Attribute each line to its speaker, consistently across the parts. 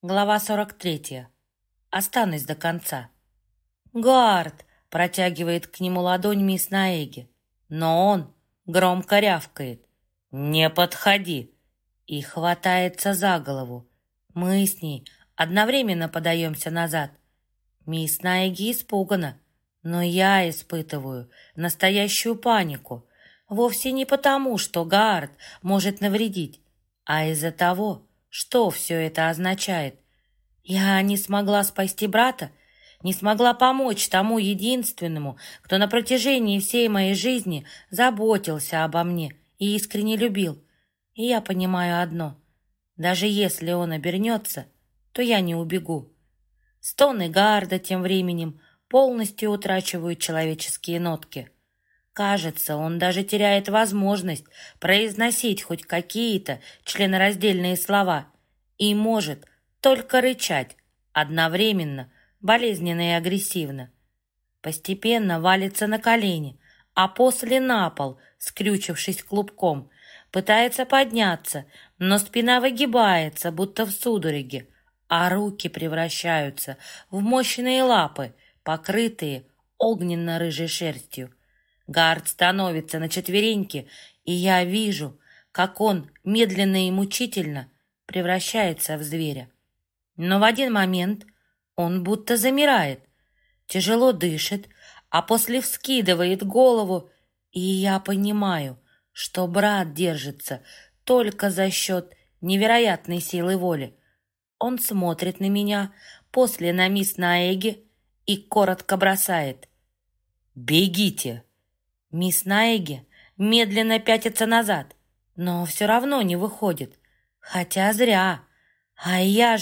Speaker 1: Глава 43. Останусь до конца. «Гард!» — протягивает к нему ладонь мисс Наэги. Но он громко рявкает. «Не подходи!» И хватается за голову. Мы с ней одновременно подаемся назад. Мисс Наэги испугана, но я испытываю настоящую панику. Вовсе не потому, что Гард может навредить, а из-за того, что все это означает. Я не смогла спасти брата, не смогла помочь тому единственному, кто на протяжении всей моей жизни заботился обо мне и искренне любил. И я понимаю одно: даже если он обернется, то я не убегу. Стоны Гарда тем временем полностью утрачивают человеческие нотки. Кажется, он даже теряет возможность произносить хоть какие-то членораздельные слова и может только рычать, одновременно болезненно и агрессивно. Постепенно валится на колени, а после на пол, скрючившись клубком, пытается подняться, но спина выгибается, будто в судороге, а руки превращаются в мощные лапы, покрытые огненно-рыжей шерстью. Гард становится на четвереньки, и я вижу, как он медленно и мучительно превращается в зверя. Но в один момент он будто замирает, тяжело дышит, а после вскидывает голову, и я понимаю, что брат держится только за счет невероятной силы воли. Он смотрит на меня, после на мисс Наэги и коротко бросает: «Бегите!» Мисс Наэги медленно пятится назад, но все равно не выходит. Хотя зря. А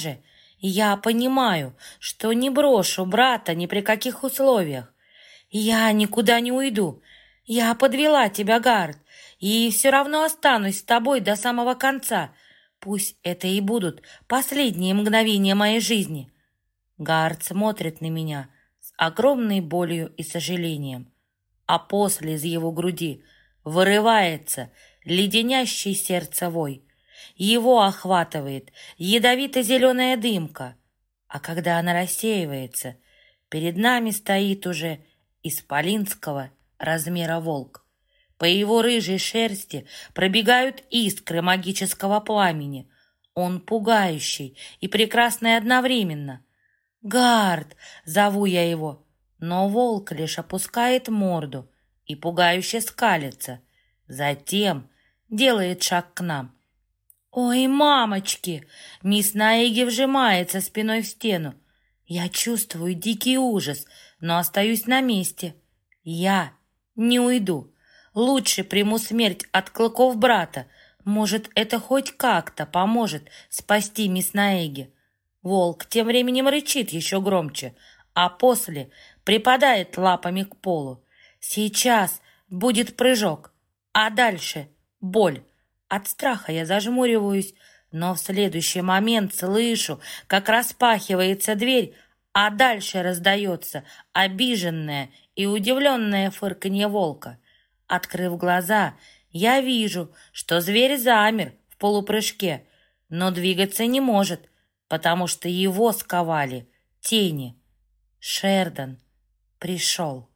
Speaker 1: я понимаю, что не брошу брата ни при каких условиях. Я никуда не уйду. Я подвела тебя, Гард, и все равно останусь с тобой до самого конца. Пусть это и будут последние мгновения моей жизни. Гард смотрит на меня с огромной болью и сожалением, а после из его груди вырывается леденящий сердце вой. Его охватывает ядовито-зеленая дымка, а когда она рассеивается, перед нами стоит уже исполинского размера волк. По его рыжей шерсти пробегают искры магического пламени. Он пугающий и прекрасный одновременно. «Гард!» — зову я его, но волк лишь опускает морду и пугающе скалится. Затем делает шаг к нам. «Ой, мамочки!» Мисс Наэги вжимается спиной в стену. Я чувствую дикий ужас, но остаюсь на месте. Я не уйду. Лучше приму смерть от клыков брата. Может, это хоть как-то поможет спасти мисс Наэги. Волк тем временем рычит еще громче, а после припадает лапами к полу. Сейчас будет прыжок, а дальше боль. От страха я зажмуриваюсь, но в следующий момент слышу, как распахивается дверь, а дальше раздается обиженное и удивленное фырканье волка. Открыв глаза, я вижу, что зверь замер в полупрыжке, но двигаться не может, потому что его сковали тени. Шердан пришел.